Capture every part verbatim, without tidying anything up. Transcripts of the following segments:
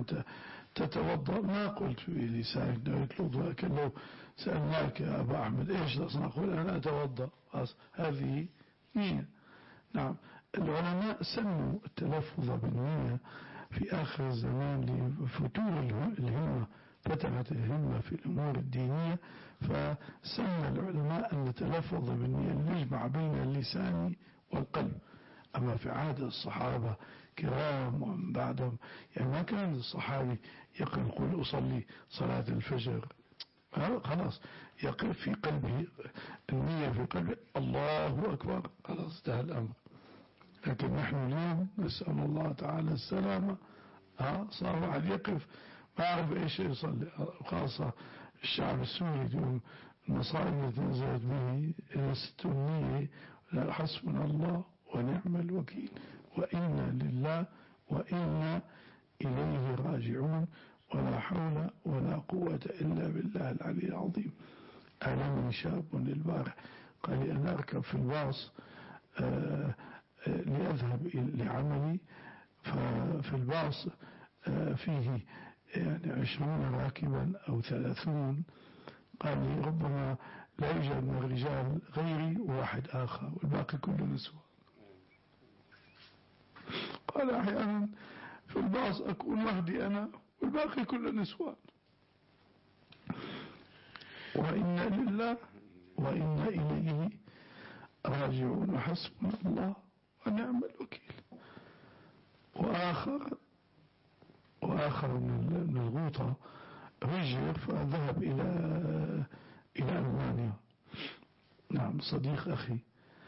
تتوضأ ما قلت بلسانك نويت الوضوء، لكن لو سألناك يا أبا أحمد إيش تصنع قل أنا أتوضأ، هذه نية. نعم. العلماء سموا التلفظ بالنية في آخر الزمان لفتور الهمة، فتحت الهمة في الأمور الدينية، فسمى العلماء أن التلفظ بالنية يجمع بين اللسان والقلب. أما في عهد الصحابة كرام ومن بعدهم يعني ما كان الصحابي يقول قل أصلي صلاة الفجر خلاص، يقف في قلبه النية في قلبه الله أكبر، خلاص انتهى الأمر. لكن نحن اليوم نسأل الله تعالى السلامة، ها صار واحد يقف ما أعرف إيش يصلي، خاصة الشعب السوري اليوم المصائب التي نزلت به السنية، حسبنا الله ونعم الوكيل وإنا لله وإنا إليه راجعون ولا حول ولا قوة إلا بالله العلي العظيم. أعلمني شاب البارح قال لي أنا أركب في الباص آآ آآ لأذهب لعملي، ففي الباص فيه يعني عشرون راكبا أو ثلاثون، قال لي ربما لا يوجد من الرجال غيري وواحد آخر والباقي كله نسوة. قال أحيانا في الباص أكون وحدي أنا والباقي كله نسوان. وإنا لله وإنا إليه راجعون وحسبنا الله ونعم الوكيل. وآخر وآخر من الغوطة هجر فذهب إلى إلى ألمانيا. نعم صديق أخي،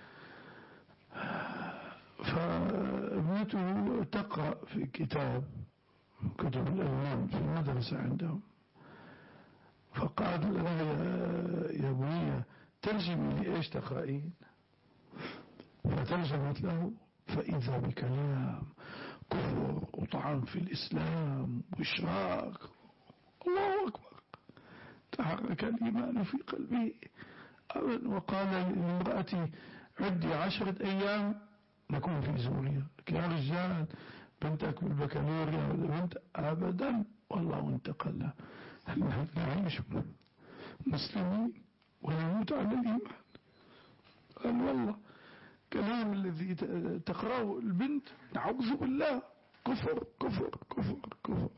فابنته تقرأ في كتاب كتب الألمان في المدرسة عندهم، فقال لها يا بنية ترجمي لي إيش تقرأين، فترجمت له فإذا بكلام كفر وطعن في الإسلام وإشراك. الله أكبر، تحرك الإيمان في قلبه. وقال لامرأتي عدي عشرة أيام نكون في سوريا. يا رجال بنتك بالبكالوريا ولا بنت أبدا والله انتقلنا، نحن نعيش مسلمين ونموت على الإيمان. قال والله كلام الذي تقرأه البنت نعوذ بالله كفر كفر كفر كفر.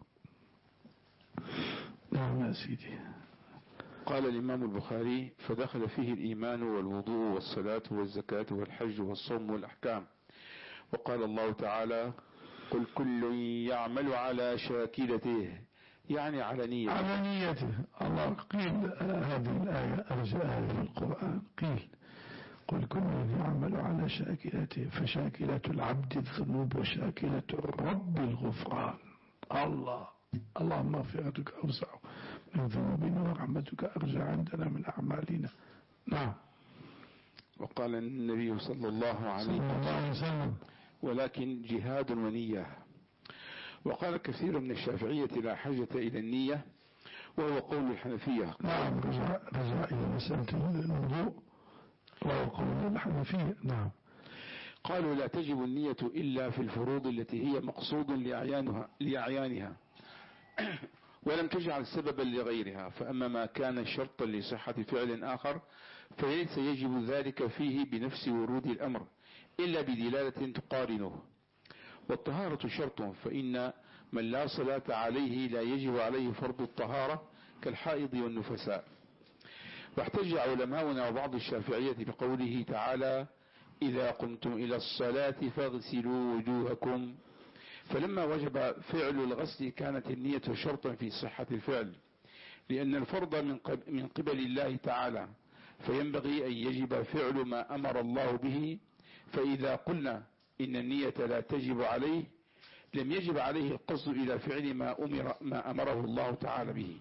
نعم يا سيدي. قال الإمام البخاري فدخل فيه الإيمان والوضوء والصلاة والزكاة والحج والصوم والأحكام. وقال الله تعالى قل كل يعمل على شاكلته، يعني على نيته على نيته. الله قيل هذه الآية أرجى آية في القرآن، قيل قل كل يعمل على شاكلته فشاكلة العبد الذنوب وشاكلة الرب الغفران. الله اللهم مغفرتك أوسع من ذنوبنا ورحمتك أرجى عندنا من أعمالنا. نعم. وقال النبي صلى الله عليه وسلم ولكن جهاد ونية. وقال كثير من الشافعية لا حاجة إلى النية، وهو قول الحنفية. نعم رجع, رجع إلى مسألة الوضوء وهو قول الحنفية. نعم. قالوا لا تجب النية إلا في الفروض التي هي مقصود لأعيانها, لأعيانها ولم تجعل سببا لغيرها، فأما ما كان شرطا لصحة فعل آخر فليس يجب ذلك فيه بنفس ورود الأمر إلا بدلالة تقارنه. والطهارة شرط، فإن من لا صلاة عليه لا يجب عليه فرض الطهارة كالحائض والنفساء. واحتج علماؤنا وبعض الشافعية بقوله تعالى إذا قمتم إلى الصلاة فاغسلوا وجوهكم، فلما وجب فعل الغسل كانت النية شرطا في صحة الفعل، لأن الفرض من قبل الله تعالى، فينبغي أن يجب فعل ما أمر الله به. فإذا قلنا إن النية لا تجب عليه لم يجب عليه القصد إلى فعل ما, أمر ما أمره الله تعالى به.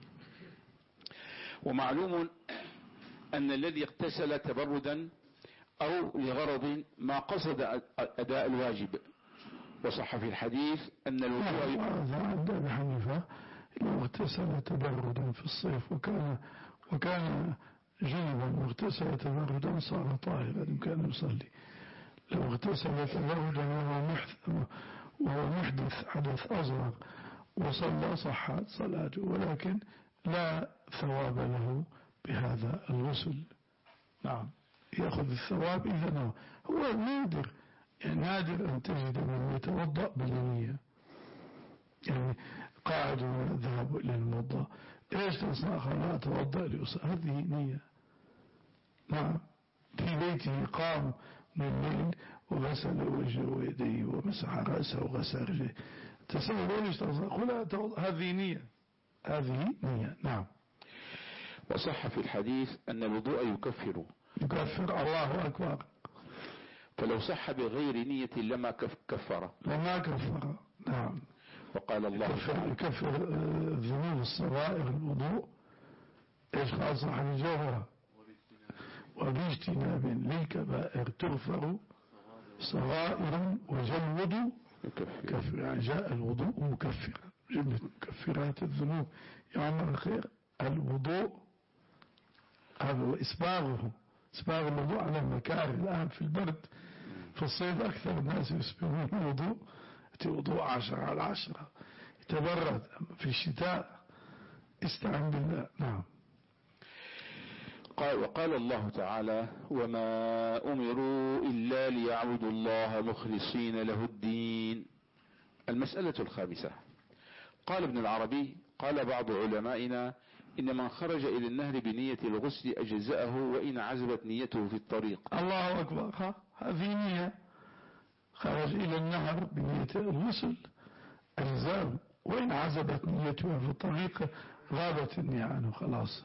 ومعلوم أن الذي اغتسل تبردا أو لغرض ما قصد أداء الواجب. وصح في الحديث أن الوضوء عند أبي حنيفة لو اغتسل تبردا في الصيف وكان وكان جنبا واغتسل تبردا صار طاهرا يمكن يصلي. لو اغتسل تبردا وهو محدث وهو محدث حدث أصغر وصلى صحت صلاته، ولكن لا ثواب له بهذا الغسل. نعم، يأخذ الثواب إذا نوى. هو نادر، يعني نادر أن تجد من يتوضأ بالنية، يعني قاعد ذهب إلى الموضع، إيش تصنع؟ قال أتوضأ لأصلي، هذه نية. نعم، في بيته قام من الليل وغسل وجهه ويديه ومسح رأسه وغسل رجله، تسأل إيش تصنع؟ قل أتوضأ، هذه نية، هذه نية. نعم. وصح في الحديث أن الوضوء يكفر يكفر، الله أكبر. فلو صح بغير نية لما كفر لما كفر. نعم. وقال الله يكفر, يكفر الذنوب الصغائر الوضوء، ايش قال صاحب الجوهرة؟ وباجتناب للكبائر تغفر صغائر وجلود كفر. يعني جاء الوضوء مكفر، جملة مكفرات الذنوب. يا عمر الخير، الوضوء هذا هو إسباغه، إسباغ الوضوء على المكاره. الآن في البرد في الصيف أكثر الناس يسبغون الوضوء، وضوء عشرة على عشرة، يتبرد. في الشتاء استعن بالله. نعم. قال وقال الله تعالى: وما أمروا إلا ليعبدوا الله مخلصين له الدين. المسألة الخامسة. قال ابن العربي: قال بعض علمائنا إن من خرج إلى النهر بنية الغسل أجزأه وإن عزبت نيته في الطريق. الله أكبر. ها هذه نية، خرج إلى النهر بنية الغسل أجزاءه، وإن عزبت نيته في الطريق غابت النية عنه، خلاص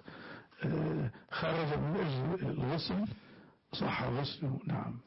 خرج من أجل الغسل صح غسله. نعم.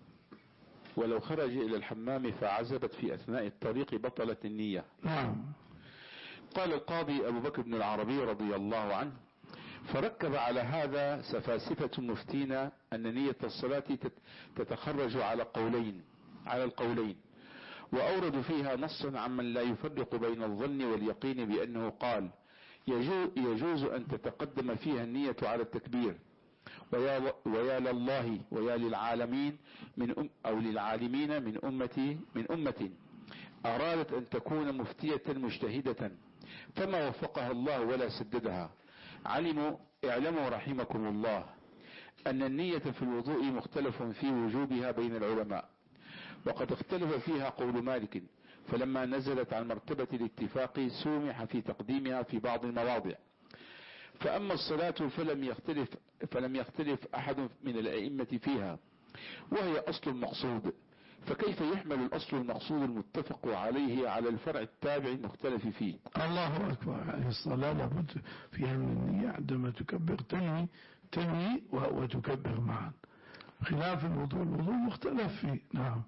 ولو خرج إلى الحمام فعزبت في أثناء الطريق بطلت النية. نعم. قال القاضي أبو بكر بن العربي رضي الله عنه: فركب على هذا سفاسفة مفتين أن نية الصلاة تتخرج على قولين على القولين، وأورد فيها نصا عمن لا يفرق بين الظن واليقين بأنه قال: يجوز أن تتقدم فيها النية على التكبير، ويا, ويا لله ويا للعالمين من أم أو للعالمين من أمتي من أمة أرادت أن تكون مفتية مجتهدة فما وفقها الله ولا سددها. علموا اعلموا رحمكم الله أن النية في الوضوء مختلف في وجوبها بين العلماء، وقد اختلف فيها قول مالك، فلما نزلت عن مرتبة الاتفاق سومح في تقديمها في بعض المواضع. فأما الصلاة فلم يختلف فلم يختلف أحد من الأئمة فيها، وهي أصل المقصود، فكيف يحمل الأصل المقصود المتفق عليه على الفرع التابع المختلف فيه؟ الله أكبر. يعني الصلاة لابد فيها من النية، عندما تكبر تنوي تنوي وتكبر معا، خلاف الوضوء. الوضوء مختلف فيه. نعم.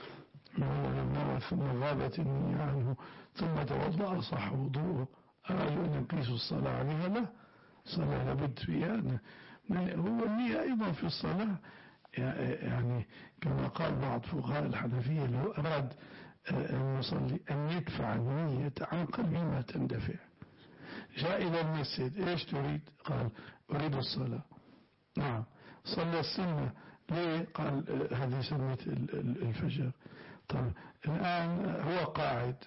لما ثم غابت النية عنه ثم توضأ صح وضوءه، أرادوا أن يقيسوا الصلاة عليها؟ لا، الصلاة لابد فيها. هو النية أيضا في الصلاة، يعني كما قال بعض فقهاء الحنفية: لو أراد أن يصلي أن يدفع النية عن قلبه ما تندفع. جاء إلى المسجد، إيش تريد؟ قال: أريد الصلاة. نعم. صلى السنة، ليه؟ قال: هذه سنة الفجر. طيب الآن هو قاعد،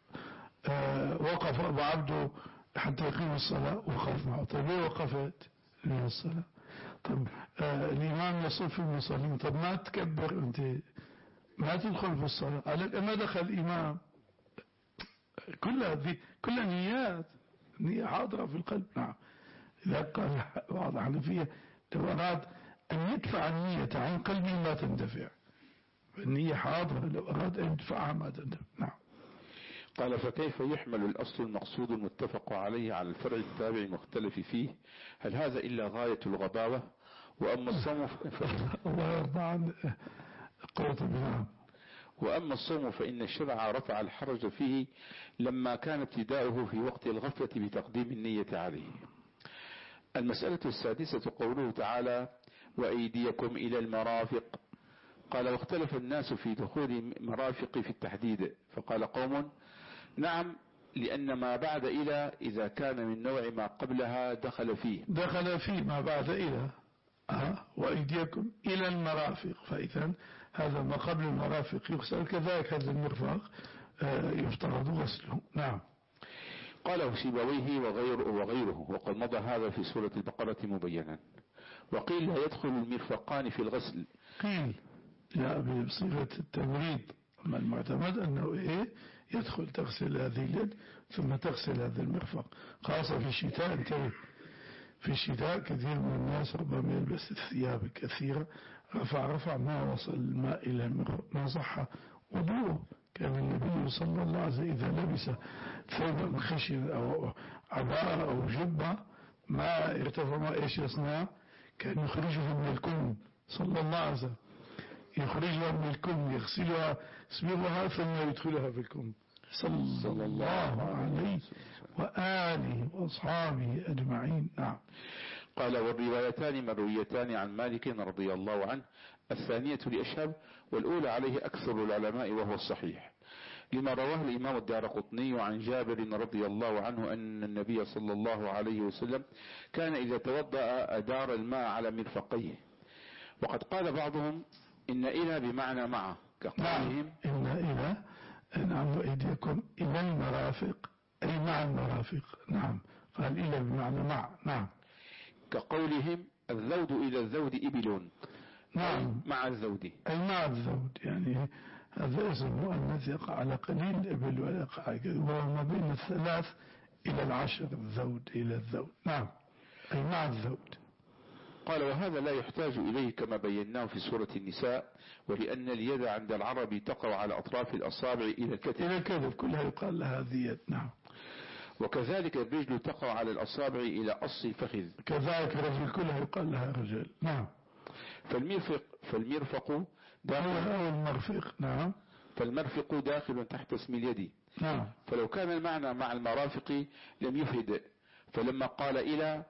آه وقف أبو عبده حتى يقيم الصلاة، وقف معه. طيب ليه وقفت؟ ليه الصلاة. طب آه الإمام يصف المصلين، طب ما تكبر أنت، ما تدخل في الصلاة. قال: ما دخل الإمام. كل هذه كل نيات، نية حاضرة في القلب. نعم. إذا قال بعض الحنفية: لو أراد أن يدفع النية عن قلبه ما تندفع، النية حاضرة، لو أراد أن يدفعها ما تندفع. نعم. قال: فكيف يحمل الأصل المقصود المتفق عليه على الفرع التابع المختلف فيه؟ هل هذا إلا غاية الغباوة؟ وأما الصوم ف... الله يرضى عن قرطبي. نعم. وأما الصوم فإن الشرع رفع الحرج فيه لما كان ابتداؤه في وقت الغفلة بتقديم النية عليه. المسألة السادسة قوله تعالى: وأيديكم إلى المرافق. قال: واختلف الناس في دخول مرافق في التحديد، فقال قوم: نعم، لأن ما بعد إلى إذا كان من نوع ما قبلها دخل فيه دخل فيه ما بعد إلى. أه. وأيديكم إلى المرافق، فإذا هذا ما قبل المرافق يغسل، كذلك هذا المرفق آه يفترض غسله. نعم. قاله سيبويه وغيره, وغيره وقد مضى هذا في سورة البقرة مبينا. وقيل لا يدخل المرفقان في الغسل. قيل جاء بصيغة التمريض، أما المعتمد أنه إيه يدخل تغسل هذه اليد ثم تغسل هذا المرفق، خاصة في الشتاء. انتبه، في الشتاء كثير من الناس ربما يلبس الثياب الكثيرة، رفع رفع ما وصل الماء إلى المرفق ما صح وضوءه. كان النبي صلى الله عليه وسلم إذا لبس ثوبا خشن أو عباءة أو جبة ما ارتفع ما إيش يصنع؟ كان يخرجها من الكم صلى الله عليه وسلم، يخرجها من الكم، يغسلها يسبغها ثم يدخلها في الكم صلى الله عليه وآله وأصحابه أجمعين. نعم. قال والروايتان مرويتان عن مالك رضي الله عنه، الثانية لأشهب والأولى عليه أكثر العلماء وهو الصحيح، لما رواه الإمام الدارقطني عن جابر رضي الله عنه أن النبي صلى الله عليه وسلم كان إذا توضأ أدار الماء على مرفقيه. وقد قال بعضهم إن إلى بمعنى مع، كقولهم إن إلى نعم وإيديكم إلى المرافق أي مع المرافق. نعم، قال إلى بمعنى مع. نعم، كقولهم الذود إلى الذود إبل. نعم، مع الذود أي مع الذود، يعني هذا اسم مؤنث يقع على قليل الإبل ويقع وهو ما بين الثلاث إلى العشر، الذود إلى الذود. نعم، أي مع الذود. قال وهذا لا يحتاج إليه كما بيناه في سورة النساء، ولأن اليد عند العرب تقع على أطراف الأصابع إلى الكتف. إلى الكتف كلها يقال لها ذي يد. نعم. وكذلك الرجل تقع على الأصابع إلى أص الفخذ، كذلك الرجل كلها يقال لها رجل. نعم. فالمرفق فالمرفق داخل أو المرفق. نعم. فالمرفق داخل تحت اسم اليد. نعم. فلو كان المعنى مع المرافق لم يفد، فلما قال إلى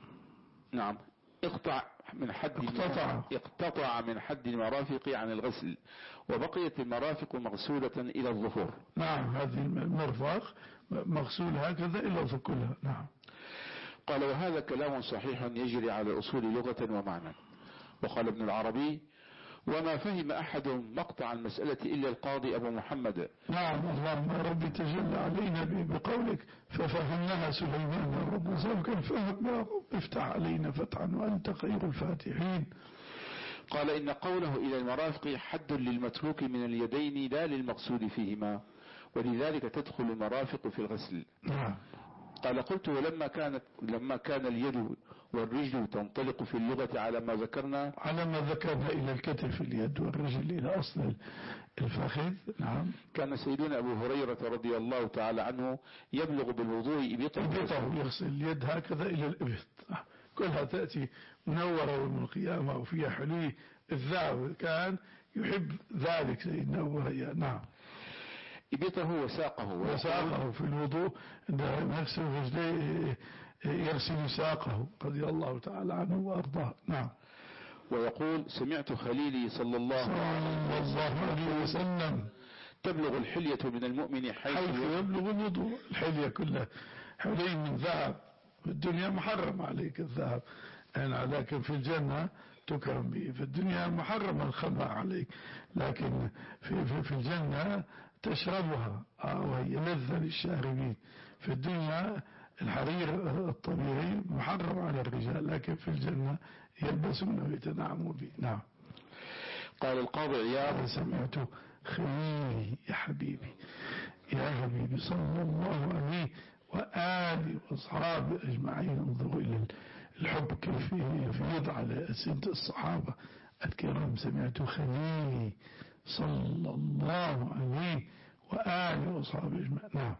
نعم اقطع من حد اقتطع. اقتطع من حد المرافق عن الغسل، وبقيت المرافق مغسولة إلى الظفر. نعم، هذه المرفق مغسول هكذا إلى الظفر كلها. نعم. قال وهذا كلام صحيح يجري على الأصول لغة ومعنى. وقال ابن العربي وما فهم أحد مقطع المسألة إلا القاضي أبو محمد. نعم، اللهم ربي تجلى علينا بقولك ففهمناها سليمان رب سوكا فهم يا رب افتح علينا فتحا وأنت خير الفاتحين. قال إن قوله إلى المرافق حد للمتروك من اليدين لا للمقصود فيهما، ولذلك تدخل المرافق في الغسل. نعم. قال قلت ولما كانت لما كان اليد والرجل تنطلق في اللغة على ما ذكرنا على ما ذكرنا إلى الكتف اليد والرجل إلى أصل الفخذ. نعم. كان سيدنا أبو هريرة رضي الله تعالى عنه يبلغ بالوضوء إبطه، يغسل اليد هكذا إلى الإبط، كلها تأتي منورة يوم القيامة وفيها حلي الذهب، كان يحب ذلك سيدنا أبو هريرة. نعم. إبطه وساقه وساقه في الوضوء عندما يغسل رجليه يغسل ساقه رضي الله تعالى عنه وأرضاه. نعم. ويقول سمعت خليلي صلى الله عليه وسلم تبلغ الحلية من المؤمن حيث, حيث يبلغ الوضوء. الحلية كلها حلي من ذهب، في الدنيا محرم عليك الذهب يعني، لكن في الجنة تكرم به. في الدنيا محرم الخمر عليك، لكن في, في, في الجنة تشربها وهي لذة للشاربين. في الدنيا الحرير الطبيعي محرم على الرجال، لكن في الجنة يلبسونه ويتنعموا به. نعم. قال القاضي عياض سمعت خليلي يا حبيبي يا حبيبي صلى الله عليه وآله وأصحابه أجمعين. انظروا إلى الحب كيف يفيض على أسئلة الصحابة الكرام. سمعت خليلي صلى الله عليه وآله وأصحابه أجمعين. نعم.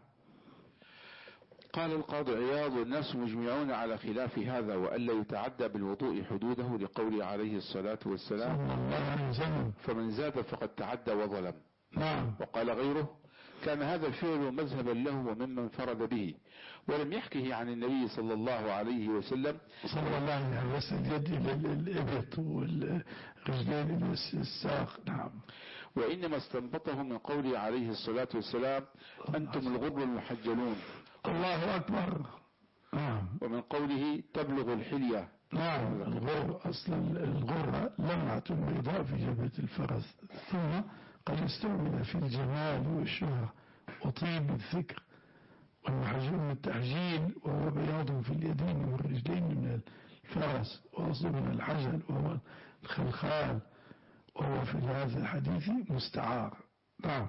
قال القاضي عياض الناس مجمعون على خلاف هذا، وألا يتعدى بالوضوء حدوده لقوله عليه الصلاة والسلام صلى الله عليه وسلم فمن زاد فقد تعدى وظلم. نعم. وقال غيره كان هذا الفعل مذهبا له وممن انفرد به، ولم يحكه عن النبي صلى الله عليه وسلم صلى الله عليه وسلم اليد إلى الإبط والرجلين إلى الساق. نعم. وإنما استنبطه من قوله عليه الصلاة والسلام أنتم الغر المحجلون. الله أكبر. نعم. ومن قوله تبلغ الحلية. نعم. الغر أصلا الغرة لمعة بيضاء في جبهة الفرس، ثم قد استعمل في الجمال والشهرة وطيب الذكر والمحجون من التحجيل وهو بياض في اليدين والرجلين من الفرس، وأصله من الحجل وهو الخلخال، وهو في هذا الحديث مستعار. نعم.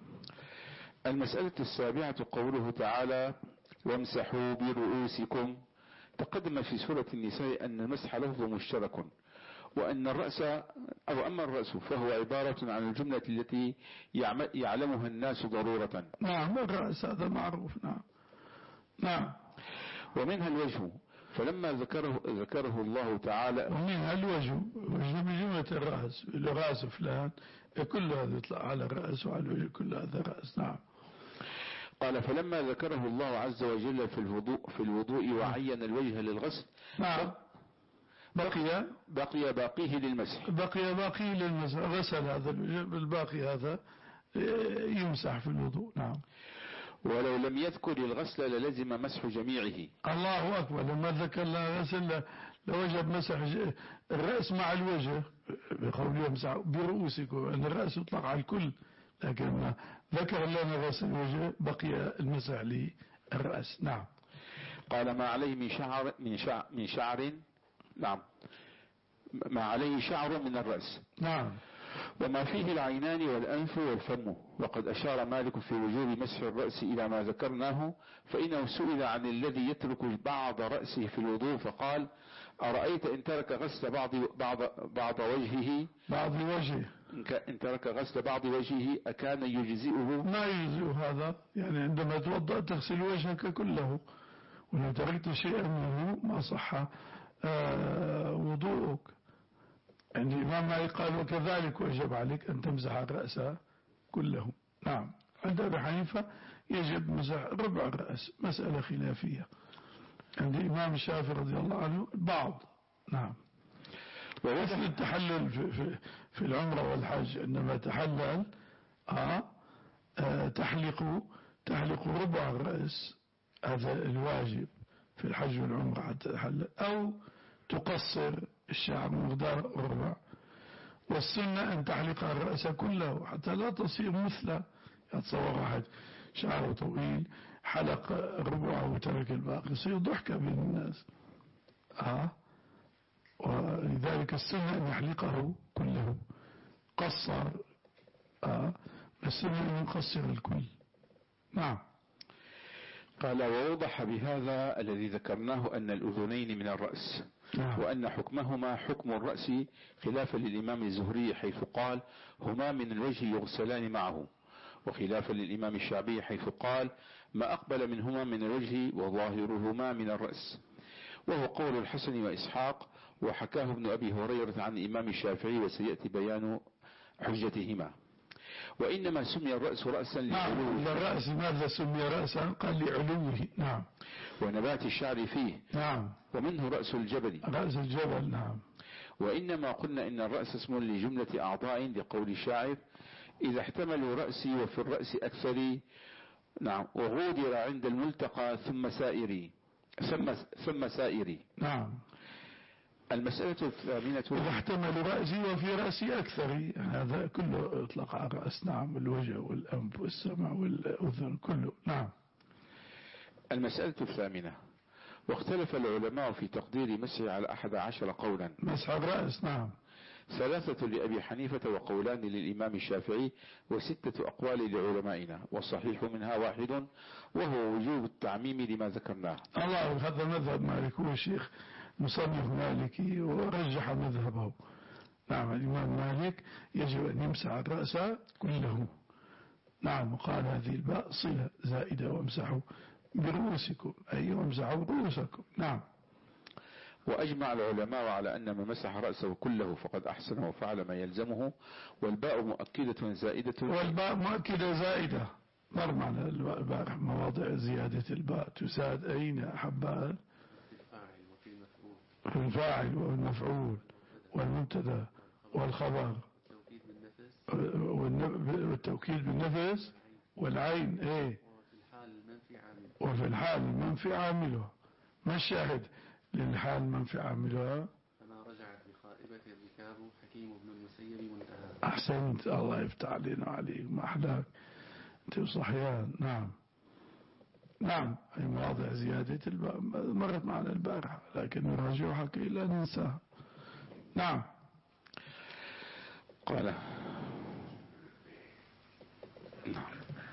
المسألة السابعة قوله تعالى وامسحوا برؤوسكم. تقدم في سورة النساء أن المسح لفظ مشترك، وأن الرأس أو أما الرأس فهو عبارة عن الجملة التي يعلمها الناس ضرورة. نعم الرأس هذا معروف. نعم. نعم. ومنها الوجه، فلما ذكره ذكره الله تعالى ومنها الوجه، وجه بجملة الرأس، الرأس فلان كل هذا يطلع على الرأس وعلى الوجه كل هذا رأس. نعم. قال فلما ذكره الله عز وجل في الوضوء في الوضوء وعين الوجه للغسل. نعم. بقي بقي باقيه للمسح. بقي باقيه للمسح، غسل هذا الوجه بالباقي هذا يمسح في الوضوء. نعم. ولو لم يذكر الغسل للزم مسح جميعه. الله أكبر. لما ذكر لنا غسل لوجب مسح الرأس مع الوجه بقوله يمسح برؤوسكم، أن الرأس يطلق على الكل، لكن ذكر لنا غسل الوجه بقي المسح للرأس. نعم. قال ما عليه من شعر من شعر, من شعر نعم ما عليه شعر من الرأس. نعم. وما فيه العينان والأنف والفم. وقد أشار مالك في وجوب مسح الرأس إلى ما ذكرناه، فإنه سئل عن الذي يترك بعض رأسه في الوضوء فقال أرأيت إن ترك غسل بعض بعض بعض وجهه بعض وجهه إن ترك غسل بعض وجهه أكان يجزئه؟ ما يجزئ هذا، يعني عندما توضأ تغسل وجهك كله، ولو تركت شيئا منه ما صح آه وضوءك. يعني الإمام مالك قال وكذلك وجب عليك أن تمسح الرأس كله. نعم. عند أبي حنيفة يجب مسح ربع الرأس، مسألة خلافية. عند الإمام الشافعي رضي الله عنه بعض. نعم. ووصل التحلل في, في, في العمرة والحج، عندما تحلل آه آه تحلق تحلق ربع الرأس، هذا الواجب في الحج والعمرة حتى تحلل، أو تقصر الشعر مقدار الربع. والسنة أن تحلق الرأس كله حتى لا تصير مثله. يتصور واحد شعره طويل حلق الربع وترك الباقي، يصير ضحكة بين الناس. آه. ولذلك السنة أن يحلقه كله. قصر آه. السنة أن يقصر الكل. نعم. قال ووضح بهذا الذي ذكرناه أن الأذنين من الرأس. نعم. وأن حكمهما حكم الرأس، خلافا للإمام الزهري حيث قال هما من الوجه يغسلان معه، وخلافا للإمام الشعبي حيث قال ما أقبل منهما من الوجه وظاهرهما من الرأس، وهو قول الحسن وإسحاق، وحكاه ابن أبي هريرة عن الإمام الشافعي، وسيأتي بيان حجتهما. وإنما سمي الرأس رأسا لعلوه. نعم. الرأس ماذا سمي رأسا؟ قال لعلوه. نعم. ونبات الشعر فيه. نعم. ومنه رأس الجبل. رأس الجبل. نعم. وإنما قلنا إن الرأس اسم لجملة أعضاء لقول الشاعر إذا احتملوا رأسي وفي الرأس أكثري. نعم. وغودر عند الملتقى ثم سائري ثم, ثم سائري. نعم. المسألة الثامنة إذا احتمل رأسي وفي رأسي أكثر، هذا كله يطلق على الرأس. نعم. الوجه والأنف والسمع والأذن كله. نعم. المسألة الثامنة واختلف العلماء في تقدير مسح على أحد عشر قولا. مسح الرأس. نعم. ثلاثة لأبي حنيفة وقولان للإمام الشافعي وستة أقوال لعلمائنا، والصحيح منها واحد وهو وجوب التعميم لما ذكرناه. الله. هذا مذهب مالك، هو الشيخ مصنف مالكي ورجح مذهبه. نعم. الإمام مالك يجب أن يمسح الرأس كله. نعم. وقال هذه الباء صلة زائدة وامسحوا برؤوسكم، أي وامسحوا رؤوسكم. نعم. وأجمع العلماء على أن من مسح رأسه كله فقد أحسن وفعل ما يلزمه، والباء مؤكدة زائدة. والباء مؤكدة زائدة مر معنا البارح مواضع زيادة الباء تزاد أين حبان؟ في الفاعل والمفعول والمبتدا والخبر والتوكيد بالنفس والعين. ايه. وفي الحال المنفي عاملها. ما الشاهد للحال المنفي عاملها؟ فما رجعت بخائبة الركاب حكيم بن المسيب منتهى. أحسنت. الله يفتح علينا وعليك. ما أحلاك أنت صحيان. نعم. نعم أي مواضع زيادة الباء مرت معنا البارحة، لكن نراجعها كي لا ننساها. نعم. قال نعم.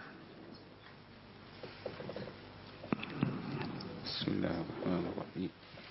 بسم الله الرحمن الرحيم.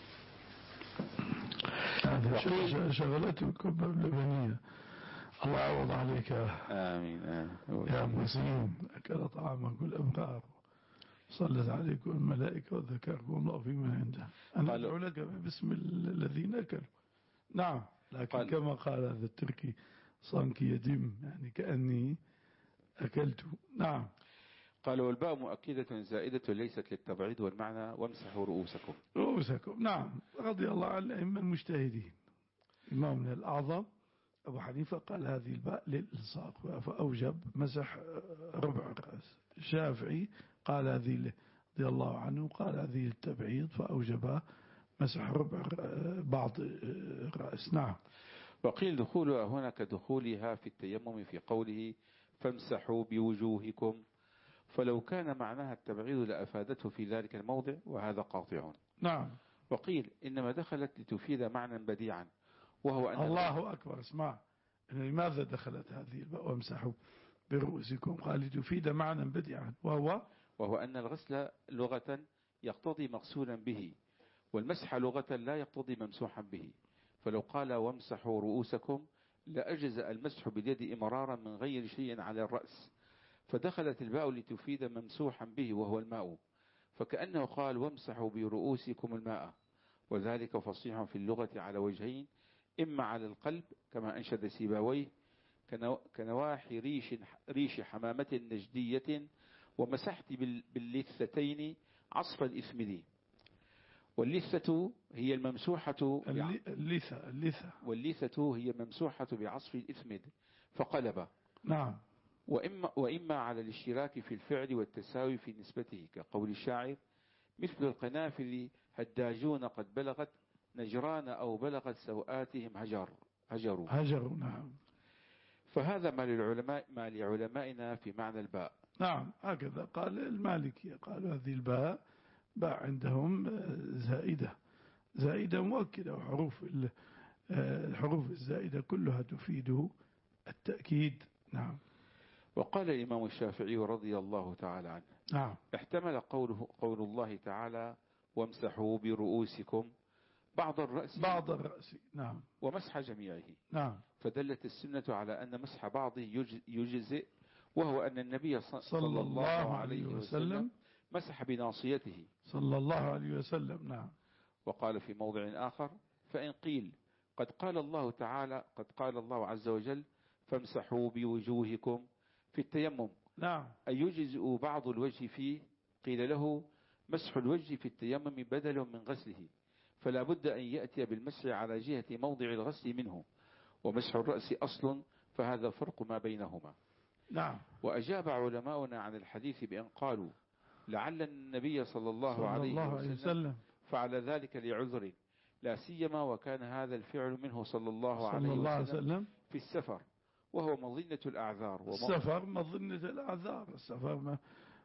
هذه شغلته الكبة اللبنية، الله يعوض عليك. آمين آمين. يا مسلم أكل طعامك الأبرار، صلت عليكم الملائكة وذكركم الله في من عنده. أنا أدعو لك باسم الذين أكلوا. نعم. لكن قال كما قال هذا التركي صنك يدم، يعني كأني أكلت. نعم. قال والباء مؤكدة زائدة ليست للتبعيد والمعنى وامسحوا رؤوسكم. رؤوسكم نعم. رضي الله عن الأئمة المجتهدين. إمامنا الأعظم أبو حنيفة قال هذه الباء للإلصاق فأوجب مسح ربع الرأس. الشافعي قال هذه رضي الله عنه قال هذه التبعيض فأوجب مسح ربع بعض الرأس. نعم. وقيل دخولها هنا كدخولها في التيمم في قوله فامسحوا بوجوهكم، فلو كان معناها التبعيض لأفادته في ذلك الموضع، وهذا قاطع. نعم. وقيل إنما دخلت لتفيد معنى بديعا، وهو أن الله أكبر. اسمع، لماذا دخلت هذه الباء وامسحوا برؤوسكم؟ قال لتفيد معنى بديعا، وهو وهو أن الغسل لغة يقتضي مغسولا به، والمسح لغة لا يقتضي ممسوحا به. فلو قال وامسحوا رؤوسكم لأجزأ المسح باليد إمرارا من غير شيء على الرأس، فدخلت الباء لتفيد ممسوحا به وهو الماء، فكأنه قال وامسحوا برؤوسكم الماء. وذلك فصيح في اللغة على وجهين: إما على القلب كما أنشد سيباويه كنواحي ريش, ريش حمامة نجدية ومسحت باللثتين عصف الإثمد. واللثة هي الممسوحة اللثة اللثة واللثة هي الممسوحة بعصف الإثمد فقلب. نعم. وإما, وإما على الاشتراك في الفعل والتساوي في نسبته كقول الشاعر: مثل القنافل هداجون قد بلغت نجران أو بلغت سوآتهم هجر هجروا هجروا. نعم. فهذا ما للعلماء ما لعلمائنا في معنى الباء. نعم. هكذا قال المالكية، قالوا هذه الباء باء عندهم زائدة زائدة مؤكدة، وحروف الحروف الزائدة كلها تفيد التأكيد. نعم. وقال الإمام الشافعي رضي الله تعالى عنه: نعم. احتمل قوله قول الله تعالى وامسحوا برؤوسكم بعض الرأس بعض الرأس. نعم. ومسح جميعه. نعم. فدلت السنة على أن مسح بعضه يجزئ، وهو أن النبي صلى, صلى الله عليه وسلم مسح بناصيته صلى الله عليه وسلم. نعم. وقال في موضع آخر: فإن قيل قد قال الله تعالى قد قال الله عز وجل فامسحوا بوجوهكم في التيمم، نعم، أي يجزئ بعض الوجه فيه؟ قيل له: مسح الوجه في التيمم بدل من غسله، فلا بد أن يأتي بالمسح على جهة موضع الغسل منه، ومسح الرأس أصل، فهذا فرق ما بينهما. نعم. وأجاب علماؤنا عن الحديث بأن قالوا: لعل النبي صلى الله, صلى عليه, الله وسلم عليه وسلم فعل ذلك لعذر، لا سيما وكان هذا الفعل منه صلى الله صلى عليه الله وسلم, وسلم في السفر، وهو مظنة الأعذار. السفر مظنة الأعذار، السفر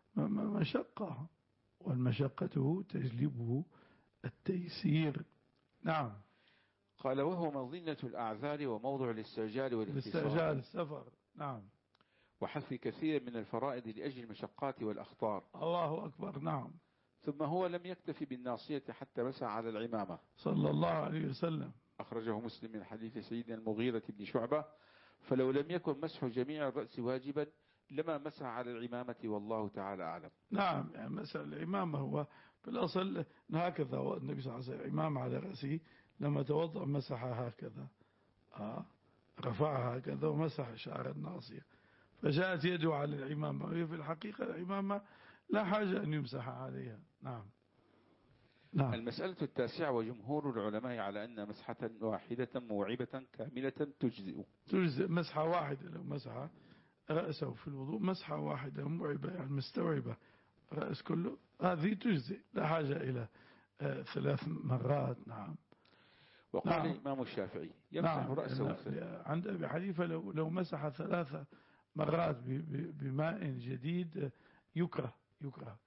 مشقة، والمشقة تجلبه التيسير. نعم. قال: وهو مظنة الأعذار وموضع الاستعجال والاختصار، الاستعجال السفر. نعم. وحذف كثير من الفرائض لأجل المشقات والأخطار. الله أكبر. نعم. ثم هو لم يكتفي بالناصية حتى مسح على العمامة صلى الله عليه وسلم. أخرجه مسلم من حديث سيدنا المغيرة بن شعبة: فلو لم يكن مسح جميع الرأس واجبا لما مسح على العمامة، والله تعالى أعلم. نعم، يعني مسح العمامة هو في الأصل هكذا، النبي صلى الله عليه وسلم عمامة على رأسه لما توضأ مسحها هكذا، آه رفعها هكذا ومسح شعر الناصية، فجاءت يده على العمامة، وهي في الحقيقة العمامة لا حاجة أن يمسح عليها. نعم. نعم. المسألة التاسعة: وجمهور العلماء على أن مسحة واحدة موعبة كاملة تجزئ. تجزئ مسحة واحدة، لو مسح رأسه في الوضوء مسحة واحدة موعبة يعني مستوعبة رأس كله، هذه تجزئ، لا حاجة إلى آه ثلاث مرات. نعم. وقال نعم. الإمام الشافعي: يمسح نعم. رأسه عند أبي حنيفة لو, لو مسح ثلاث مرات بماء جديد يكره يكره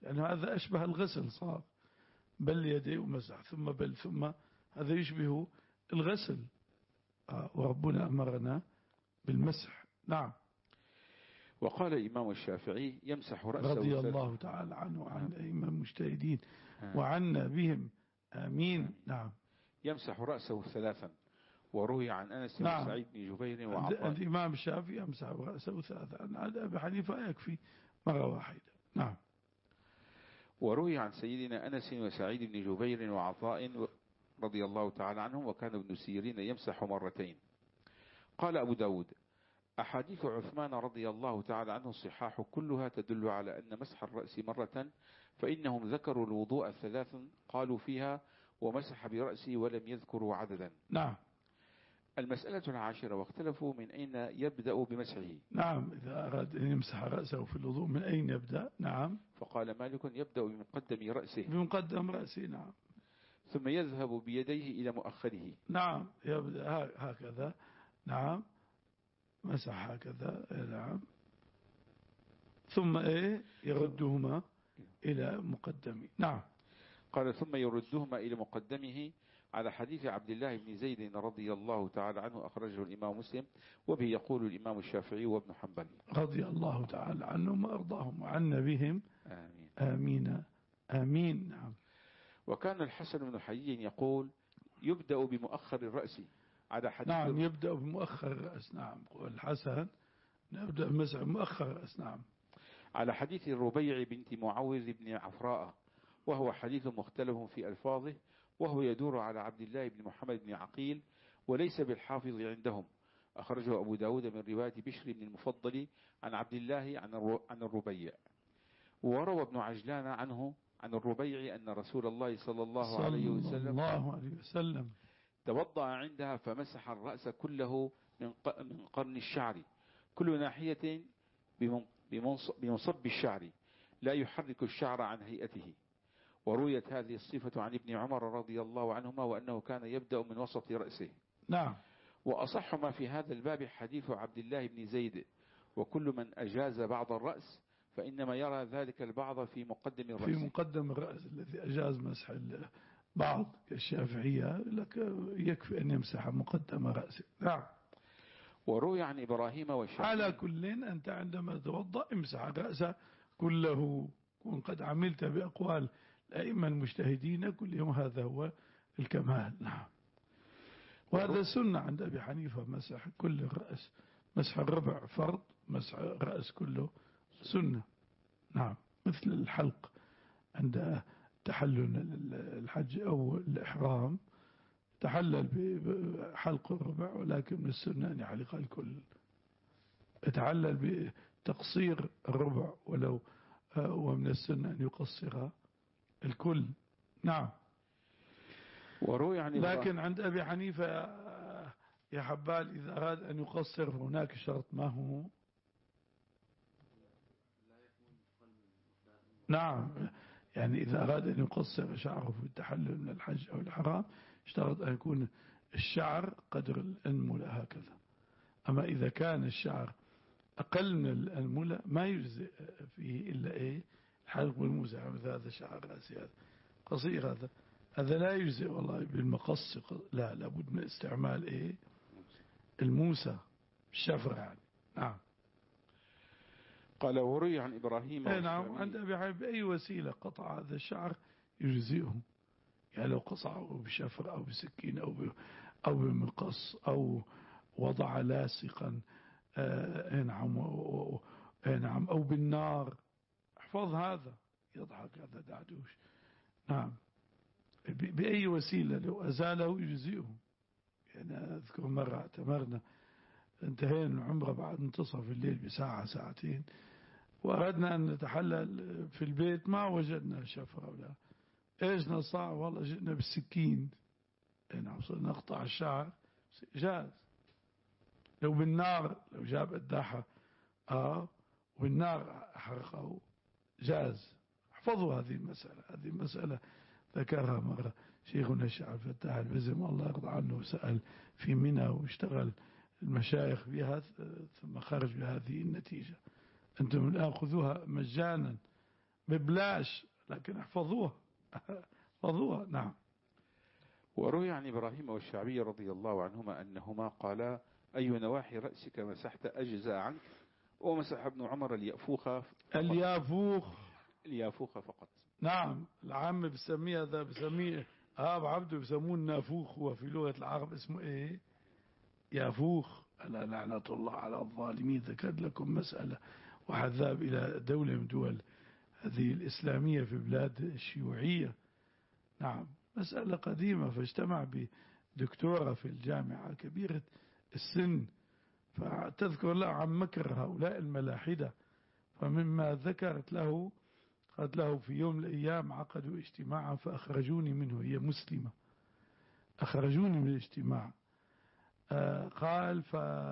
لأن هذا أشبه الغسل صار، بل يديه ومسح ثم بل ثم، هذا يشبه الغسل. آه وربنا أمرنا بالمسح. نعم. وقال الإمام الشافعي يمسح رأسه رضي ثلاثا. الله تعالى عنه وعن الأئمة المجتهدين وعنا بهم آمين. نعم. يمسح رأسه ثلاثا، وروي عن أنس نعم. وسعيد بن جبير وعطاء. الإمام الشافعي يمسح رأسه ثلاثا، عن أبي حنيفة يكفي مرة واحدة. نعم. وروي عن سيدنا أنس وسعيد بن جبير وعطاء رضي الله تعالى عنهم، وكان ابن سيرين يمسح مرتين. قال أبو داود: أحاديث عثمان رضي الله تعالى عنه الصحاح كلها تدل على أن مسح الرأس مرة، فإنهم ذكروا الوضوء ثلاثا قالوا فيها ومسح برأسه ولم يذكروا عددا. نعم. المسألة العاشرة: واختلفوا من أين يبدأ بمسحه. نعم، إذا أراد أن يمسح رأسه في الوضوء من أين يبدأ؟ نعم. فقال مالك: يبدأ بمقدم رأسه. بمقدم رأسه. نعم. ثم يذهب بيديه إلى مؤخره. نعم، يبدأ هكذا. نعم، مسح هكذا. نعم. ثم إيه يردهما إلى مقدمه. نعم. قال: ثم يردهما إلى مقدمه، على حديث عبد الله بن زيد رضي الله تعالى عنه أخرجه الإمام مسلم، وبه يقول الإمام الشافعي وابن حنبل رضي الله تعالى عنهم وأرضاهم وعنا بهم آمين آمين آمين. نعم. وكان الحسن بن حيي يقول: يبدأ بمؤخر الرأس، على حديث. نعم، يبدأ بمؤخر الرأس. نعم. والحسن نبدأ بمسح مؤخر الرأس. نعم. على حديث الربيع بنت معوذ بن عفراء، وهو حديث مختلف في ألفاظه، وهو يدور على عبد الله بن محمد بن عقيل، وليس بالحافظ عندهم. أخرجه أبو داود من رواية بشر بن المفضل عن عبد الله عن الربيع. وروى ابن عجلان عنه عن الربيع أن رسول الله صلى الله عليه وسلم, صلى الله عليه وسلم توضأ عندها فمسح الرأس كله من قرن الشعر، كل ناحية بمنصب الشعر، لا يحرك الشعر عن هيئته. ورويت هذه الصفة عن ابن عمر رضي الله عنهما، وأنه كان يبدأ من وسط رأسه. نعم. وأصح ما في هذا الباب حديث عبد الله بن زيد: وكل من أجاز بعض الرأس فإنما يرى ذلك البعض في مقدم الرأس. في مقدم الرأس الذي أجاز مسح بعض كالشافعية لك يكفي أن يمسح مقدم رأسه. نعم. وروي عن إبراهيم والشافعي. على كل أنت عندما توضأ امسح الرأس كله، كن قد عملت بأقوال الأئمة المجتهدين كلهم، هذا هو الكمال. نعم. وهذا سنة عند أبي حنيفة، مسح كل الرأس، مسح الربع فرض، مسح الرأس كله سنة. نعم. مثل الحلق عند تحلل الحج أو الإحرام، تحلل بحلق الربع، ولكن من السنة أن يحلق الكل. يتحلل بتقصير الربع ولو، ومن السنة أن يقصر الكل. نعم. وروي عن لكن عند أبي حنيفة يا حبال إذا أراد أن يقصر هناك شرط، ما هو؟ نعم، يعني إذا أراد أن يقصر شعره في التحلل من الحج أو الحرام اشترط أن يكون الشعر قدر الأنملة هكذا. أما إذا كان الشعر أقل من الأنملة ما يجزئ فيه إلا إيه الحلق والموسى. هذا شعر رأسي هذا قصير، هذا هذا لا يجزئ والله بالمقص، لا، لابد من استعمال إيه الموسى الشفرة يعني. نعم. قال: وروي عن إبراهيم. اي نعم. عند أبي حنيفة بأي وسيلة قطع هذا الشعر يجزئه، يعني لو قصعه بشفر أو بسكين أو أو بمقص أو وضع لاصقا، آه نعم، آه نعم، أو بالنار. احفظ هذا، يضحك هذا دعدوش. نعم. بأي وسيلة لو أزاله يجزئه. يعني أذكر مرة اعتمرنا، انتهينا من العمرة بعد منتصف الليل بساعة ساعتين، وأردنا أن نتحلل في البيت، ما وجدنا شفرة ولا إيش نصنع، والله جئنا بالسكين. نعم. صرنا نقطع الشعر جاز. لو بالنار، لو جاب الداحة آه والنار حرقه جاز. احفظوا هذه المسألة. هذه المسألة ذكرها مرة شيخنا الشيخ عبد الفتاح البزم الله يرضى عنه، سأل في منى واشتغل المشايخ بها ثم خرج بهذه النتيجة. أنتم الآن خذوها مجانا ببلاش، لكن احفظوها احفظوها. نعم. وروي عن إبراهيم والشعبي رضي الله عنهما أنهما قالا: أي نواحي رأسك مسحت أجزاء عنك؟ ومسح ابن عمر اليافوخ اليافوخ اليافوخ فقط. نعم. العام بسميه هذا بسميه آب عبده بسموه النافوخ، هو في لغة العرب اسمه ايه؟ يافوخ. ألا لعنة الله على الظالمين. ذكرت لكم مسألة واحد ذهب إلى دولة من دول هذه الإسلامية في بلاد الشيوعية، نعم، مسألة قديمة، فاجتمع بدكتورة في الجامعة كبيرة السن، فتذكر له عن مكر هؤلاء الملاحدة، فمما ذكرت له قالت له: في يوم من الأيام عقدوا اجتماعا فأخرجوني منه، هي مسلمة، أخرجوني من الاجتماع. آه قال: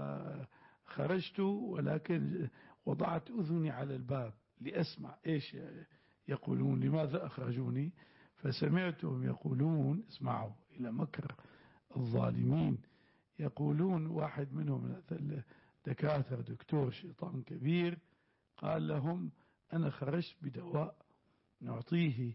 فخرجت ولكن وضعت أذني على الباب لأسمع إيش يقولون، لماذا أخرجوني؟ فسمعتهم يقولون، اسمعوا إلى مكر الظالمين، يقولون واحد منهم الدكاترة دكتور شيطان كبير قال لهم: أنا خرجت بدواء نعطيه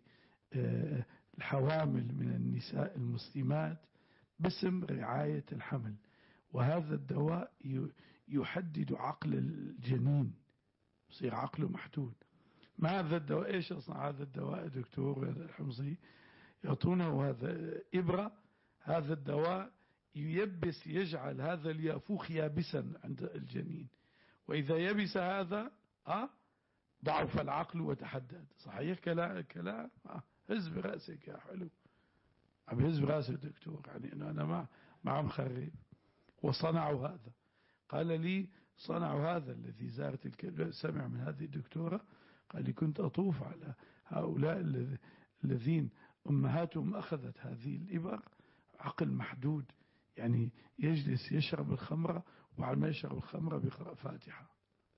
الحوامل من النساء المسلمات باسم رعاية الحمل، وهذا الدواء يحدد عقل الجنين، يصير عقله محدود. ما هذا الدواء؟ ايش اصنع هذا الدواء دكتور الحمصي؟ يعطونه هذا إبرة، هذا الدواء ييبس، يجعل هذا اليافوخ يابسا عند الجنين، وإذا يبس هذا أه ضعف العقل وتحدد. صحيح كلام كلام أه هز برأسك يا حلو، عم هز برأسك دكتور، يعني أنا ما ما عم خرب. وصنعوا هذا، قال لي: صنعوا هذا الذي زارت الكلب، سمع من هذه الدكتورة، قال لي: كنت أطوف على هؤلاء الذين أمهاتهم أخذت هذه الإبر، عقل محدود، يعني يجلس يشرب الخمرة، وبعد ما يشرب الخمرة بيقرأ فاتحة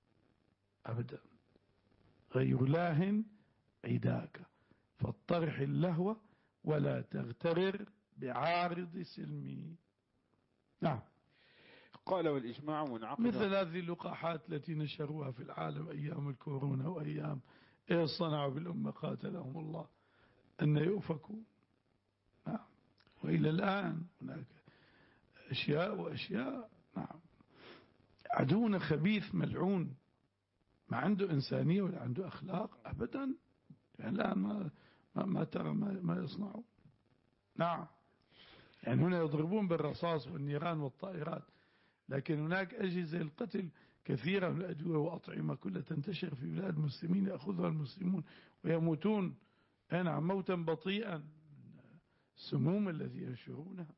أبدا. غير لاه عداك فاطرح اللهو ولا تغترر بعارض سلمي. نعم. قال: والإجماع منعقد. مثل هذه اللقاحات التي نشروها في العالم أيام الكورونا وأيام إيه صنعوا بالأمة قاتلهم الله أن يؤفكوا. نعم. وإلى الآن هناك أشياء وأشياء. نعم. عدونا خبيث ملعون، ما عنده إنسانية ولا عنده أخلاق أبدا، يعني الآن ما, ما, ما ترى ما, ما يصنعوا. نعم. يعني هنا يضربون بالرصاص والنيران والطائرات، لكن هناك أجهزة القتل كثيرة من الأدوية وأطعمة كلها تنتشر في بلاد المسلمين، يأخذها المسلمون ويموتون نعم موتا بطيئا، السموم الذي ينشرونها.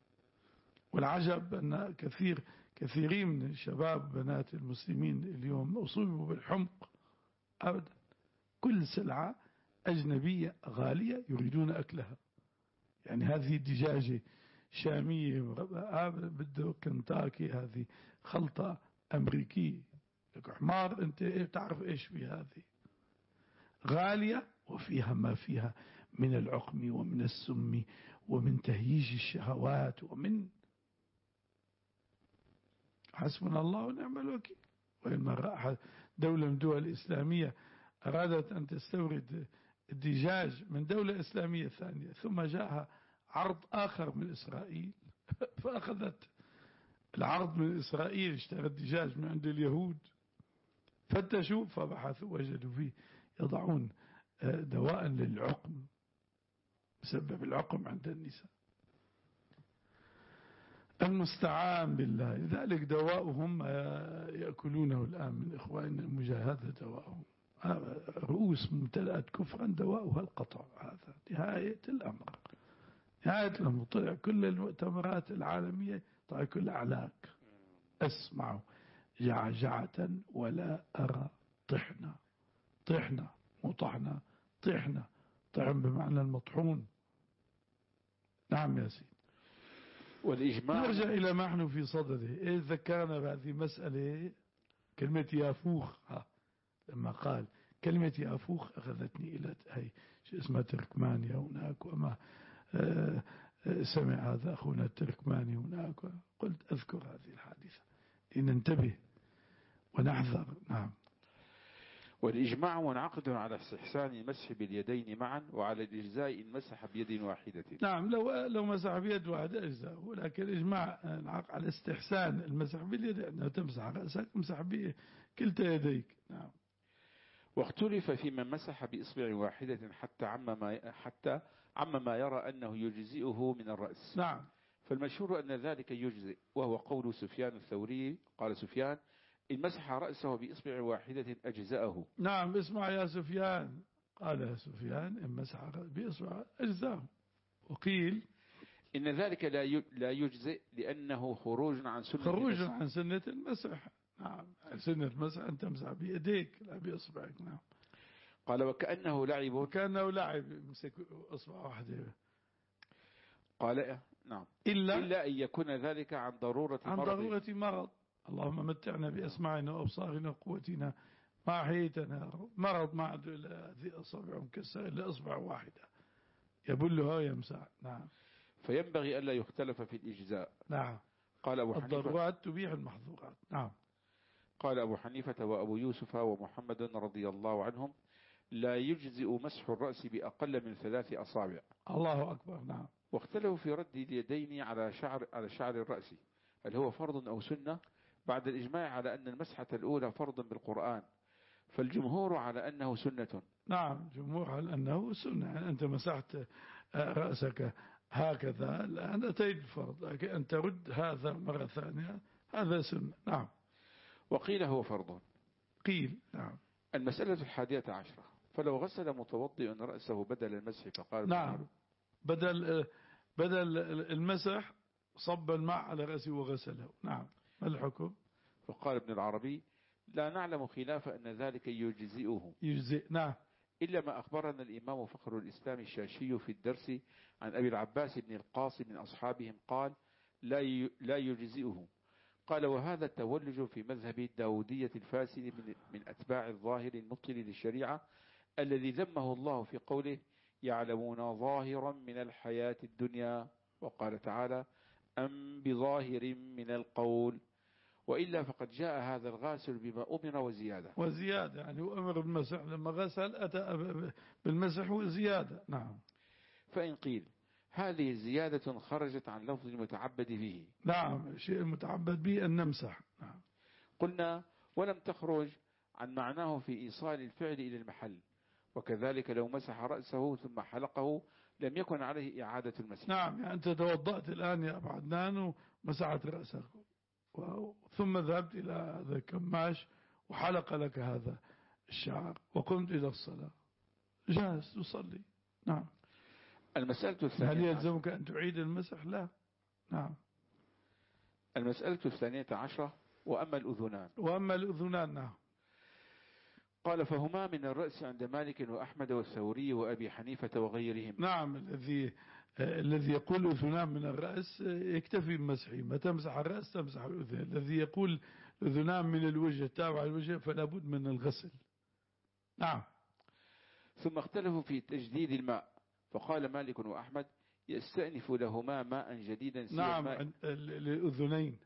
والعجب أن كثير كثيرين من الشباب بنات المسلمين اليوم أصيبوا بالحمق أبدا. كل سلعة أجنبية غالية يريدون أكلها، يعني هذه الدجاجة شامية بده كنتاكي، هذه خلطة أمريكية، لك حمار أنت تعرف إيش في هذه، غالية وفيها ما فيها من العقم ومن السم ومن تهييج الشهوات ومن حسبنا الله ونعم الوكيل. وإنما راح دولة من الدول الإسلامية أرادت أن تستورد الدجاج من دولة إسلامية ثانية، ثم جاءها عرض آخر من إسرائيل فأخذت العرض من إسرائيل، اشترت دجاج من عند اليهود، فتشوا فبحثوا وجدوا فيه يضعون دواء للعقم بسبب العقم عند النساء. المستعان بالله. لذلك دواؤهم يأكلونه الآن من إخواننا المجاهدة، دواؤهم رؤوس ممتلئة كفرا دواؤها القطع. هذا نهاية الأمر، نهاية الأمر. طلع كل المؤتمرات العالمية، طلع كل أعلاك، أسمع جعجعة ولا أرى طحنا، طحنا مطحنا، طحنا طعم بمعنى المطحون. نعم يا سيدي. والإجماع. نرجع إلى ما نحن في صدده. إيه ذكرنا بهذه المسألة كلمة يافوخ، ها لما قال كلمة يافوخ أخذتني إلى هي شو اسمها تركمانيا هناك، وما آه سمع هذا أخونا التركماني هناك، قلت أذكر هذه الحادثة لننتبه ونحذر. نعم. والإجماع منعقد على استحسان المسح باليدين معا وعلى الإجزاء إن مسح بيد واحدة. نعم، لو لو مسح بيد واحدة أجزاء، ولكن الإجماع على استحسان المسح باليد، أنه تمسح رأسك امسح بكلتا يديك. نعم. واختلف في من مسح بإصبع واحدة حتى عم ما حتى عم ما يرى أنه يجزئه من الرأس. نعم. فالمشهور أن ذلك يجزئ، وهو قول سفيان الثوري. قال سفيان: إن مسح رأسه بإصبع واحدة أجزأه. نعم، اسمع يا سفيان، قال يا سفيان: إن مسح بإصبع أجزأه. وقيل إن ذلك لا لا يجزئ لأنه خروج عن سنة خروج المسح. عن سنة المسح. نعم، سنة المسح أن تمسح بيديك لا بإصبعك. نعم. قال: وكأنه لعب وكأنه لعب يمسك إصبع واحدة. قال: نعم، إلا, إلا أن يكون ذلك عن ضرورة عن مرض. ضرورة مرض. اللهم متعنا بأسماعنا وأبصارنا وقوتنا ما أحييتنا. مرض ما عاد ذي أصابع مكسرة إلا أصبع واحدة يبلها ويمسح. نعم. فينبغي ألا يختلف في الإجزاء. نعم. قال أبو حنيفة: الضرورات تبيح المحظورات. نعم. قال أبو حنيفة وأبو يوسف ومحمد رضي الله عنهم: لا يجزئ مسح الرأس بأقل من ثلاث أصابع. الله أكبر. نعم. واختلفوا في رد اليدين على شعر على شعر الرأس، هل هو فرض أو سنة، بعد الإجماع على أن المسحة الأولى فرض بالقرآن، فالجمهور على أنه سنة. نعم، جمهور على أنه سنة. أنت مسحت رأسك هكذا الآن أتيت الفرض، لكن أن ترد هذا مرة ثانية هذا سنة. نعم. وقيل هو فرض. قيل. نعم. المسألة الحادية عشرة: فلو غسل متوضئ رأسه بدل المسح فقال: نعم، بدل بدل المسح صب الماء على رأسه وغسله. نعم، ما الحكم؟ فقال ابن العربي: لا نعلم خلاف أن ذلك يجزئه. يجزئ. نعم. إلا ما أخبرنا الإمام فخر الإسلام الشاشي في الدرس عن أبي العباس بن القاسم من أصحابهم قال: لا لا يجزئه. قال: وهذا التولج في مذهب الداودية الفاسد من, من أتباع الظاهر المبطل للشريعة الذي ذمه الله في قوله: يعلمون ظاهرا من الحياة الدنيا، وقال تعالى: أم بظاهر من القول. وإلا فقد جاء هذا الغاسل بما أمر وزيادة. وزيادة يعني أمر بالمسح، لما غسل أتى بالمسح وزيادة. نعم. فإن قيل هذه الزيادة خرجت عن لفظ المتعبد فيه. نعم، الشيء المتعبد به أن نمسح. نعم. قلنا: ولم تخرج عن معناه في إيصال الفعل إلى المحل، وكذلك لو مسح رأسه ثم حلقه لم يكن عليه إعادة المسح. نعم، يعني أنت توضأت الآن يا أبو عدنان ومسحت رأسك، ثم ذهبت إلى هذا الكماش وحلق لك هذا الشعر وقمت إلى الصلاة، جاهز تصلي. نعم. المسألة الثانية: هل يلزمك أن تعيد المسح؟ لا. نعم. المسألة الثانية عشرة: وأما الأذنان. وأما الأذنان. نعم. قال: فهما من الرأس عند مالك وأحمد والثوري وأبي حنيفة وغيرهم. نعم. الذي الذي يقول أذنان من الرأس يكتفي بمسحه، ما تمسح الرأس تمسح الأذن. الذي يقول أذنان من الوجه تابع الوجه فلا بد من الغسل. نعم. ثم اختلفوا في تجديد الماء، فقال مالك وأحمد: يستأنف لهما ماء جديدا سوى نعم الماء للأذنين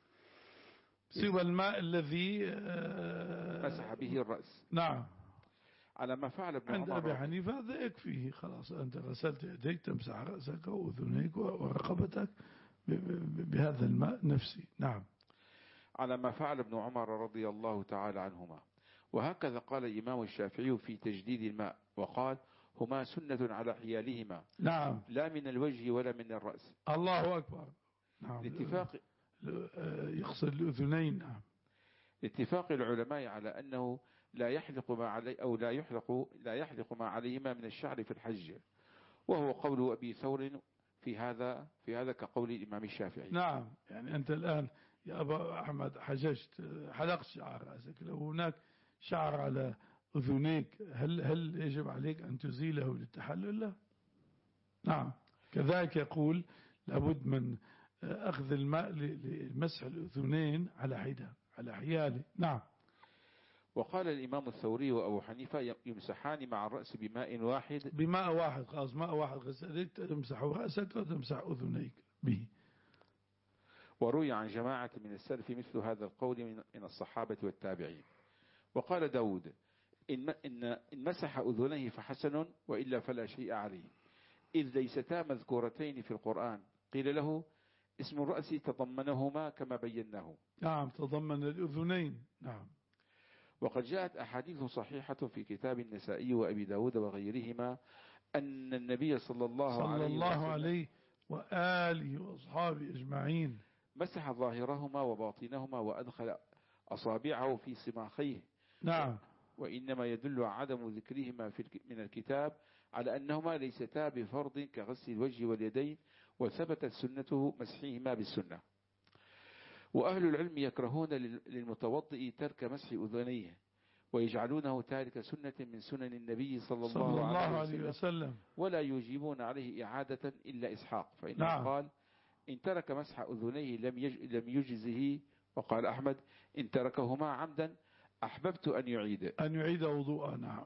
سوى الماء الذي مسح به الرأس. نعم. على ما فعل ابن عند عمر. أبي حنيفة هذا يكفيه خلاص، أنت غسلت يديك تمسح رأسك وأذنيك ورقبتك بهذا الماء نفسي. نعم. على ما فعل ابن عمر رضي الله تعالى عنهما. وهكذا قال الإمام الشافعي في تجديد الماء، وقال: هما سنة على حيالهما. نعم. لا من الوجه ولا من الرأس. الله أكبر. نعم. لاتفاق يغسل الأذنين. نعم. لاتفاق العلماء على أنه لا يحلق ما علي أو لا يحلق لا يحلق ما عليهما من الشعر في الحج، وهو قول أبي ثور في هذا في هذا كقول الإمام الشافعي. نعم. يعني أنت الآن يا أبا أحمد حججت حلقت شعر رأسك، لو هناك شعر على أذنيك هل هل يجب عليك أن تزيله للتحلل؟ لا. نعم. كذلك يقول لابد من أخذ الماء لمسح الأذنين على حدة على حياله. نعم. وقال الإمام الثوري وأبو حنيفة: يمسحان مع الرأس بماء واحد. بماء واحد خلاص، ماء واحد غسلك تمسح رأسك وتمسح أذنيك به. وروي عن جماعة من السلف مثل هذا القول من الصحابة والتابعين. وقال داود: إن إن إن مسح أذنيه فحسن، وإلا فلا شيء عليه، إذ ليستا مذكورتين في القرآن. قيل له اسم الرأس تضمنهما كما بيناه. نعم تضمن الأذنين. نعم. وقد جاءت أحاديث صحيحة في كتاب النسائي وأبي داود وغيرهما أن النبي صلى الله صلى عليه الله وسلم عليه وآله وأصحابه أجمعين مسح ظاهرهما وباطنهما وأدخل أصابعه في صماخيه. نعم. وإنما يدل عدم ذكرهما في من الكتاب على أنهما ليستا بفرض كغسل الوجه واليدين، وثبتت سنته مسحهما بالسنة. وأهل العلم يكرهون للمتوضئ ترك مسح أذنيه، ويجعلونه تارك سنة من سنن النبي صلى الله, صلى الله عليه, عليه وسلم وسلم، ولا يجيبون عليه إعادة إلا إسحاق، فإنه نعم. قال إن ترك مسح أذنيه لم يج لم يجزه. وقال أحمد إن تركهما عمدا أحببت أن يعيد أن يعيد وضوءه. نعم.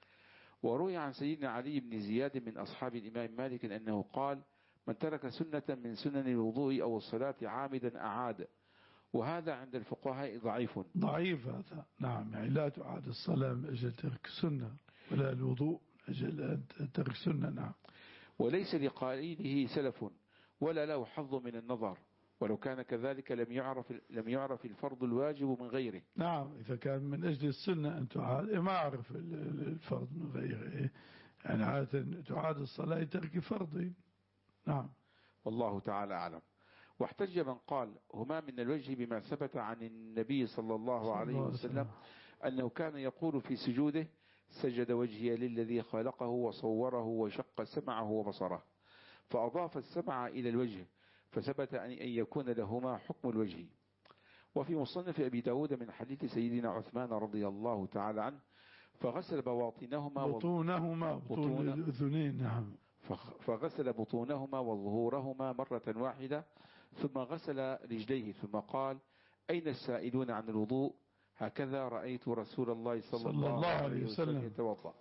وروي عن سيدنا علي بن زياد من أصحاب الإمام مالك أنه قال من ترك سنة من سنن الوضوء أو الصلاة عامدا أعاد، وهذا عند الفقهاء ضعيف. ضعيف هذا. نعم. يعني لا تعاد الصلاة من أجل ترك سنة، ولا الوضوء من أجل ترك سنة. نعم. وليس لقائله سلف ولا له حظ من النظر، ولو كان كذلك لم يعرف لم يعرف الفرض الواجب من غيره. نعم. إذا كان من أجل السنة أن تعاد، ما أعرف الفرض من غيره، يعني عادة تعاد الصلاة ترك فرض. نعم. والله تعالى أعلم. واحتج من قال هما من الوجه بما ثبت عن النبي صلى الله عليه وسلم أنه كان يقول في سجوده سجد وجهي للذي خلقه وصوره وشق سمعه وبصره، فأضاف السمع إلى الوجه، فثبت أن يكون لهما حكم الوجه. وفي مصنف أبي داود من حديث سيدنا عثمان رضي الله تعالى عنه فغسل بواطنهما بطونهما بطون الأذنين. نعم. فغسل بطونهما وظهورهما مرة واحدة، ثم غسل رجليه، ثم قال أين السائلون عن الوضوء؟ هكذا رأيت رسول الله صلى, صلى الله عليه وسلم يتوضأ.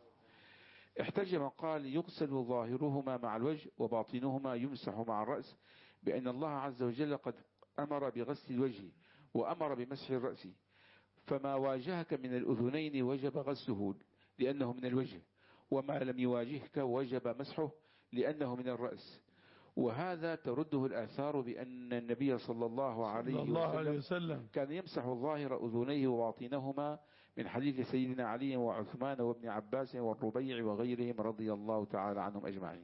احتج من قال يغسل ظاهرهما مع الوجه وباطنهما يمسح مع الرأس، بأن الله عز وجل قد أمر بغسل الوجه وأمر بمسح الرأس، فما واجهك من الأذنين وجب غسله لأنه من الوجه، وما لم يواجهك وجب مسحه لأنه من الرأس. وهذا ترده الآثار بأن النبي صلى الله عليه, صلى الله عليه وسلم كان يمسح ظاهر أذنيه وباطنهما، من حديث سيدنا علي وعثمان وابن عباس والربيع وغيرهم رضي الله تعالى عنهم أجمعين.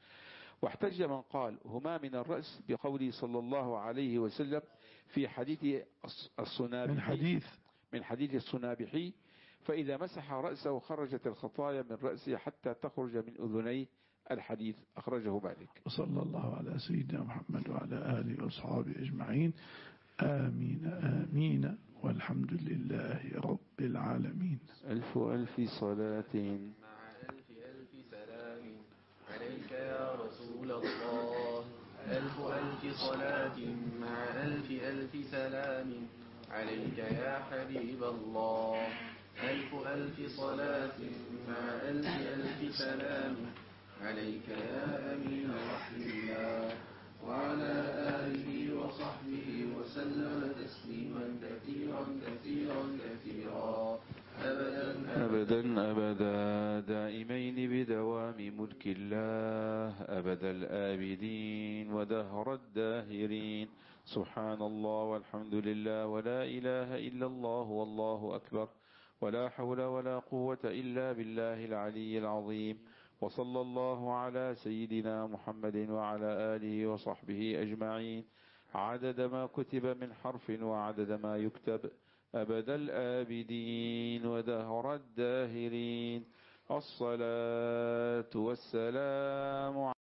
واحتج من قال هما من الرأس بقوله صلى الله عليه وسلم في حديث الصنابحي من حديث من حديث الصنابحي فإذا مسح رأسه خرجت الخطايا من رأسه حتى تخرج من أذنيه. الحديث أخرجه مالك. وصلى الله على سيدنا محمد وعلى آله وأصحابه أجمعين. آمين آمين والحمد لله رب العالمين. ألف ألف صلاة مع ألف ألف سلام عليك يا رسول الله. ألف ألف صلاة مع ألف ألف سلام عليك يا حبيب الله. ألف ألف صلاة مع ألف ألف سلام عليك يا أمين رحم الله، وعلى آله وصحبه وسلم تسليما كثيرا كثيرا كثيرا أبدا أبدا أبدا دائمين بدوام ملك الله أبد الآبدين ودهر الداهرين. سبحان الله والحمد لله ولا إله إلا الله والله أكبر، ولا حول ولا قوة إلا بالله العلي العظيم. وصلى الله على سيدنا محمد وعلى آله وصحبه أجمعين عدد ما كتب من حرف وعدد ما يكتب أبد الآبدين ودهر الداهرين. الصلاة والسلام